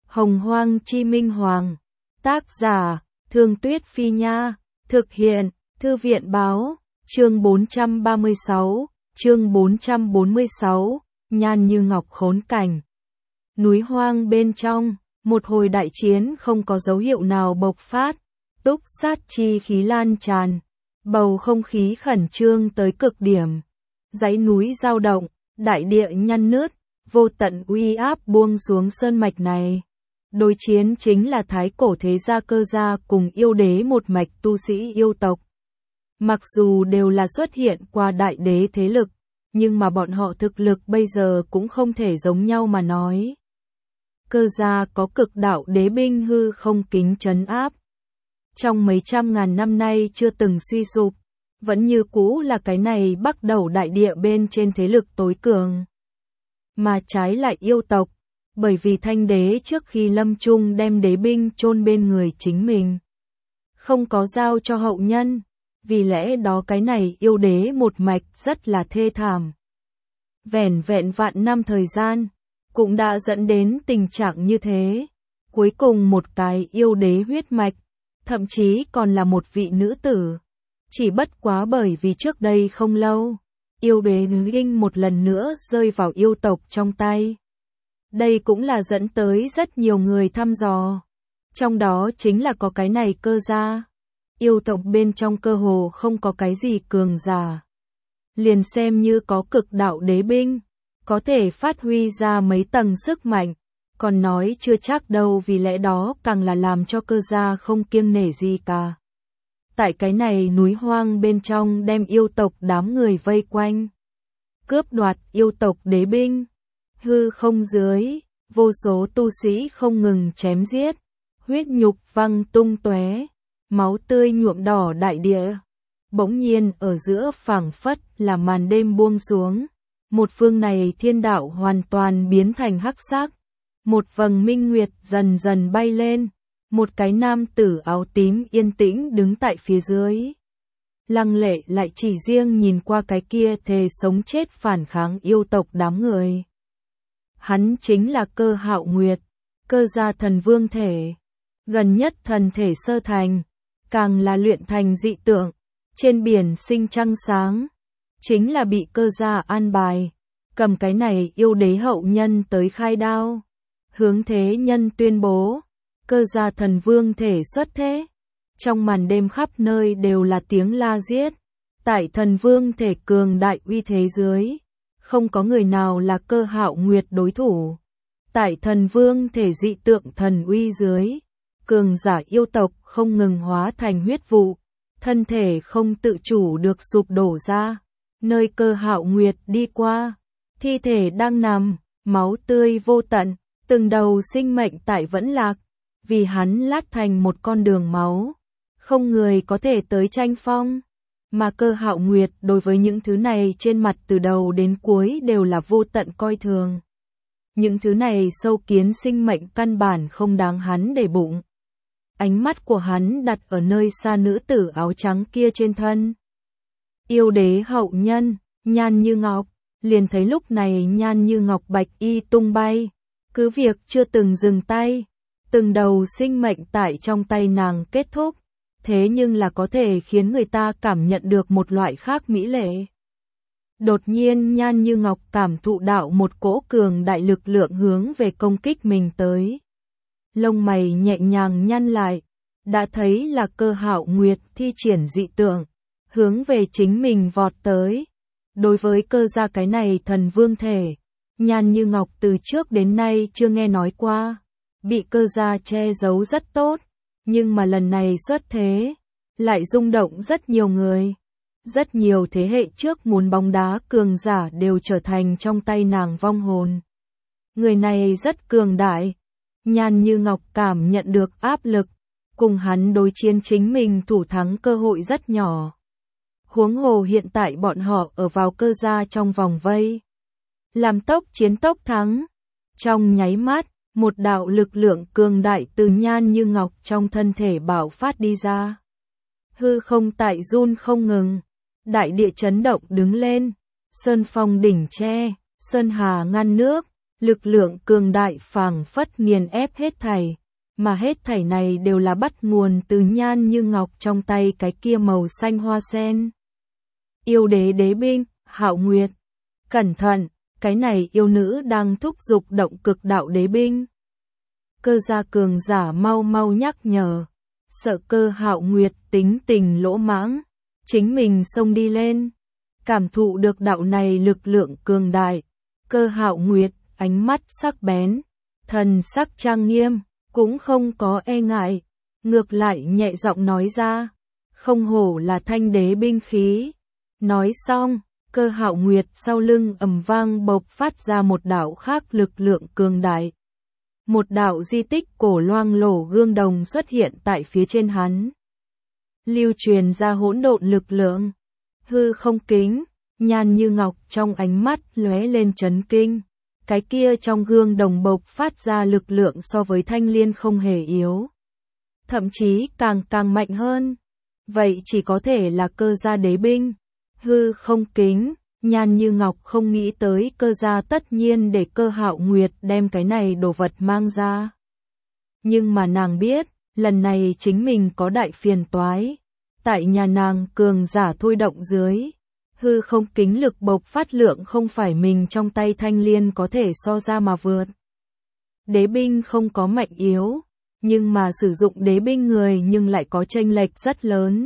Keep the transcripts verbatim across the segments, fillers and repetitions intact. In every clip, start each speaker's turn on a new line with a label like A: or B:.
A: Hồng Hoang Chi Minh Hoàng. Tác giả, Thương Tuyết Phi Nha. Thực hiện, Thư viện Báo. Chương bốn trăm ba mươi sáu, chương bốn trăm bốn mươi sáu, Nhan Như Ngọc khốn cảnh. Núi hoang bên trong, một hồi đại chiến không có dấu hiệu nào bộc phát, túc sát chi khí lan tràn, bầu không khí khẩn trương tới cực điểm. Dãy núi dao động, đại địa nhăn nứt, vô tận uy áp buông xuống sơn mạch này. Đối chiến chính là thái cổ thế gia Cơ gia cùng yêu đế một mạch tu sĩ yêu tộc. Mặc dù đều là xuất hiện qua đại đế thế lực, nhưng mà bọn họ thực lực bây giờ cũng không thể giống nhau mà nói. Cơ gia có cực đạo đế binh hư không kính trấn áp. Trong mấy trăm ngàn năm nay chưa từng suy sụp, vẫn như cũ là cái này bắt đầu đại địa bên trên thế lực tối cường. Mà trái lại yêu tộc, bởi vì Thanh đế trước khi lâm chung đem đế binh chôn bên người chính mình, không có giao cho hậu nhân, vì lẽ đó cái này yêu đế một mạch rất là thê thảm. Vẻn vẹn vạn năm thời gian, cũng đã dẫn đến tình trạng như thế. Cuối cùng một cái yêu đế huyết mạch, thậm chí còn là một vị nữ tử. Chỉ bất quá bởi vì trước đây không lâu, yêu đế nữ linh một lần nữa rơi vào yêu tộc trong tay. Đây cũng là dẫn tới rất nhiều người thăm dò. Trong đó chính là có cái này Cơ gia. Yêu tộc bên trong cơ hồ không có cái gì cường giả. Liền xem như có cực đạo đế binh, có thể phát huy ra mấy tầng sức mạnh, còn nói chưa chắc đâu, vì lẽ đó càng là làm cho Cơ gia không kiêng nể gì cả. Tại cái này núi hoang bên trong đem yêu tộc đám người vây quanh, cướp đoạt yêu tộc đế binh, hư không dưới, vô số tu sĩ không ngừng chém giết, huyết nhục văng tung tóe, máu tươi nhuộm đỏ đại địa. Bỗng nhiên ở giữa phảng phất là màn đêm buông xuống, một phương này thiên đạo hoàn toàn biến thành hắc sắc, một vầng minh nguyệt dần dần bay lên, một cái nam tử áo tím yên tĩnh đứng tại phía dưới. Lăng lệ lại chỉ riêng nhìn qua cái kia thề sống chết phản kháng yêu tộc đám người. Hắn chính là Cơ Hạo Nguyệt, Cơ gia thần vương thể, gần nhất thần thể sơ thành, càng là luyện thành dị tượng, trên biển sinh trăng sáng, chính là bị Cơ gia an bài, cầm cái này yêu đế hậu nhân tới khai đao, hướng thế nhân tuyên bố, Cơ gia thần vương thể xuất thế. Trong màn đêm khắp nơi đều là tiếng la giết, tại thần vương thể cường đại uy thế dưới, không có người nào là Cơ Hạo Nguyệt đối thủ. Tại thần vương thể dị tượng thần uy dưới, cường giả yêu tộc không ngừng hóa thành huyết vụ, thân thể không tự chủ được sụp đổ ra. Nơi Cơ Hạo Nguyệt đi qua, thi thể đang nằm, máu tươi vô tận, từng đầu sinh mệnh tại vẫn lạc, vì hắn lát thành một con đường máu, không người có thể tới tranh phong. Mà Cơ Hạo Nguyệt đối với những thứ này trên mặt từ đầu đến cuối đều là vô tận coi thường. Những thứ này sâu kiến sinh mệnh căn bản không đáng hắn để bụng. Ánh mắt của hắn đặt ở nơi xa nữ tử áo trắng kia trên thân. Yêu đế hậu nhân, Nhan Như Ngọc, liền thấy lúc này Nhan Như Ngọc bạch y tung bay, cứ việc chưa từng dừng tay, từng đầu sinh mệnh tại trong tay nàng kết thúc, thế nhưng là có thể khiến người ta cảm nhận được một loại khác mỹ lệ. Đột nhiên Nhan Như Ngọc cảm thụ đạo một cỗ cường đại lực lượng hướng về công kích mình tới. Lông mày nhẹ nhàng nhăn lại, đã thấy là Cơ Hạo Nguyệt thi triển dị tượng, hướng về chính mình vọt tới. Đối với Cơ gia cái này thần vương thể, Nhan Như Ngọc từ trước đến nay chưa nghe nói qua, bị Cơ gia che giấu rất tốt, nhưng mà lần này xuất thế, lại rung động rất nhiều người. Rất nhiều thế hệ trước muốn bóng đá cường giả đều trở thành trong tay nàng vong hồn. Người này rất cường đại. Nhan Như Ngọc cảm nhận được áp lực, cùng hắn đối chiến chính mình thủ thắng cơ hội rất nhỏ. Huống hồ hiện tại bọn họ ở vào Cơ gia trong vòng vây, làm tốc chiến tốc thắng. Trong nháy mắt, một đạo lực lượng cường đại từ Nhan Như Ngọc trong thân thể bạo phát đi ra. Hư không tại run không ngừng, đại địa chấn động đứng lên, sơn phong đỉnh tre, sơn hà ngăn nước, Lực lượng cường đại phảng phất nghiền ép hết thảy, mà hết thảy này đều là bắt nguồn từ Nhan Như Ngọc trong tay cái kia màu xanh hoa sen. Yêu đế đế binh, Hạo Nguyệt. Cẩn thận, cái này yêu nữ đang thúc giục động cực đạo đế binh. Cơ gia cường giả mau mau nhắc nhở, sợ Cơ Hạo Nguyệt tính tình lỗ mãng, chính mình xông đi lên. Cảm thụ được đạo này lực lượng cường đại, Cơ Hạo Nguyệt ánh mắt sắc bén, thần sắc trang nghiêm, cũng không có e ngại, ngược lại nhẹ giọng nói ra, không hổ là thanh đế binh khí. Nói xong, Cơ Hạo Nguyệt sau lưng ầm vang bộc phát ra một đạo khác lực lượng cường đại. Một đạo di tích cổ loang lổ gương đồng xuất hiện tại phía trên hắn. Lưu truyền ra hỗn độn lực lượng, hư không kính, Nhan Như Ngọc trong ánh mắt lóe lên chấn kinh. Cái kia trong gương đồng bộc phát ra lực lượng so với Thanh Liên không hề yếu. Thậm chí càng càng mạnh hơn. Vậy chỉ có thể là Cơ gia đế binh. Hư không kính, Nhan Như Ngọc không nghĩ tới Cơ gia tất nhiên để Cơ Hạo Nguyệt đem cái này đồ vật mang ra. Nhưng mà nàng biết, lần này chính mình có đại phiền toái. Tại nhà nàng cường giả thôi động dưới. Hư không kính lực bộc phát lượng không phải mình trong tay Thanh Liên có thể so ra mà vượt. Đế binh không có mạnh yếu, nhưng mà sử dụng đế binh người nhưng lại có chênh lệch rất lớn.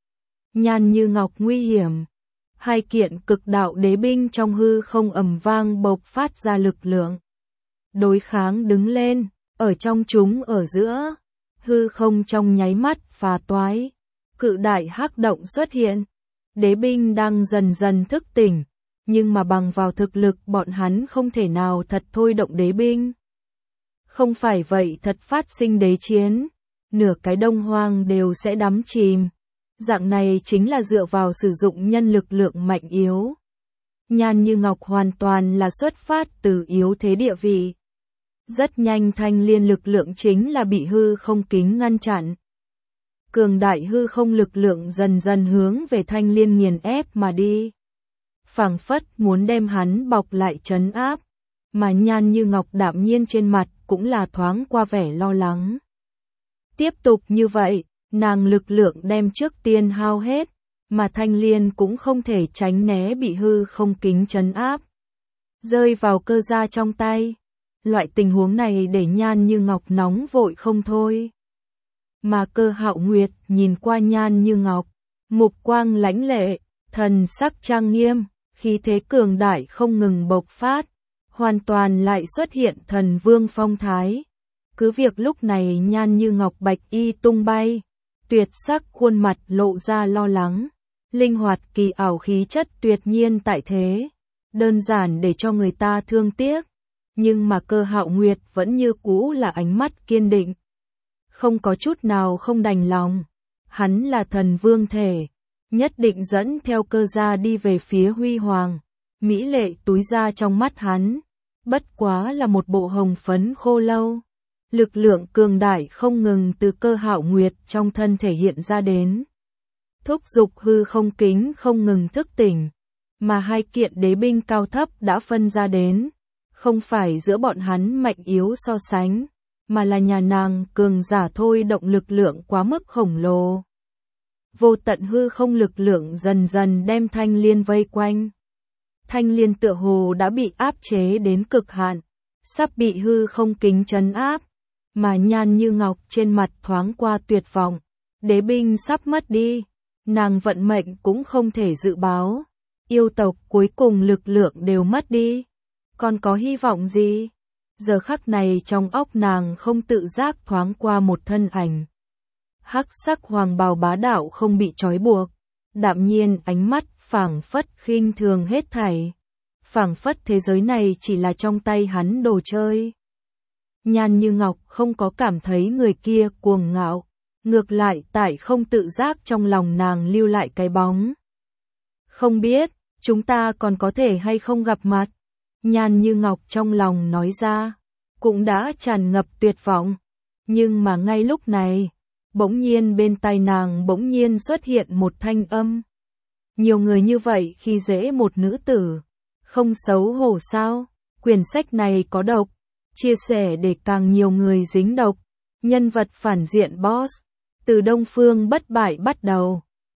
A: Nhan Như Ngọc nguy hiểm. Hai kiện cực đạo đế binh trong hư không ầm vang bộc phát ra lực lượng. Đối kháng đứng lên, ở trong chúng ở giữa. Hư không trong nháy mắt phá toái. Cự đại hắc động xuất hiện. Đế binh đang dần dần thức tỉnh, nhưng mà bằng vào thực lực bọn hắn không thể nào thật thôi động đế binh. Không phải vậy thật phát sinh đế chiến, nửa cái Đông Hoang đều sẽ đắm chìm. Dạng này chính là dựa vào sử dụng nhân lực lượng mạnh yếu. Nhan Như Ngọc hoàn toàn là xuất phát từ yếu thế địa vị. Rất nhanh Thanh Liên lực lượng chính là bị hư không kính ngăn chặn. Cường đại hư không lực lượng dần dần hướng về Thanh Liên nghiền ép mà đi. Phảng phất muốn đem hắn bọc lại trấn áp, mà Nhan Như Ngọc đạm nhiên trên mặt cũng là thoáng qua vẻ lo lắng. Tiếp tục như vậy, nàng lực lượng đem trước tiên hao hết, mà Thanh Liên cũng không thể tránh né bị hư không kính trấn áp. Rơi vào Cơ gia trong tay. Loại tình huống này để Nhan Như Ngọc nóng vội không thôi. Mà Cơ Hạo Nguyệt nhìn qua Nhan Như Ngọc, mục quang lãnh lệ, thần sắc trang nghiêm, khí thế cường đại không ngừng bộc phát, hoàn toàn lại xuất hiện thần vương phong thái. Cứ việc lúc này Nhan Như Ngọc bạch y tung bay, tuyệt sắc khuôn mặt lộ ra lo lắng, linh hoạt kỳ ảo khí chất tuyệt nhiên tại thế, đơn giản để cho người ta thương tiếc. Nhưng mà Cơ Hạo Nguyệt vẫn như cũ là ánh mắt kiên định. Không có chút nào không đành lòng. Hắn là thần vương thể, nhất định dẫn theo Cơ gia đi về phía huy hoàng. Mỹ lệ túi ra trong mắt hắn, bất quá là một bộ hồng phấn khô lâu. Lực lượng cường đại không ngừng từ Cơ Hạo Nguyệt trong thân thể hiện ra đến. Thúc giục hư không kính không ngừng thức tỉnh, mà hai kiện đế binh cao thấp đã phân ra đến. Không phải giữa bọn hắn mạnh yếu so sánh, mà là nhà nàng cường giả thôi động lực lượng quá mức khổng lồ. Vô tận hư không lực lượng dần dần đem Thanh Liên vây quanh. Thanh Liên tựa hồ đã bị áp chế đến cực hạn, sắp bị hư không kính trấn áp, mà Nhan Như Ngọc trên mặt thoáng qua tuyệt vọng. Đế binh sắp mất đi, nàng vận mệnh cũng không thể dự báo. Yêu tộc cuối cùng lực lượng đều mất đi. Còn có hy vọng gì? Giờ khắc này trong óc nàng không tự giác thoáng qua một thân ảnh. Hắc sắc hoàng bào bá đạo không bị trói buộc, đạm nhiên ánh mắt phảng phất khinh thường hết thảy. Phảng phất thế giới này chỉ là trong tay hắn đồ chơi. Nhan Như Ngọc không có cảm thấy người kia cuồng ngạo, ngược lại tại không tự giác trong lòng nàng lưu lại cái bóng. Không biết, chúng ta còn có thể hay không gặp mặt? Nhan Như Ngọc trong lòng nói ra, cũng đã tràn ngập tuyệt vọng. Nhưng mà ngay lúc này, bỗng nhiên bên tai nàng bỗng nhiên xuất hiện một thanh âm. Nhiều người như vậy khi dễ một nữ tử, không xấu hổ sao? quyển sách này có độc, chia sẻ để càng nhiều người dính độc. Nhân vật phản diện Boss, từ Đông Phương bất bại bắt đầu.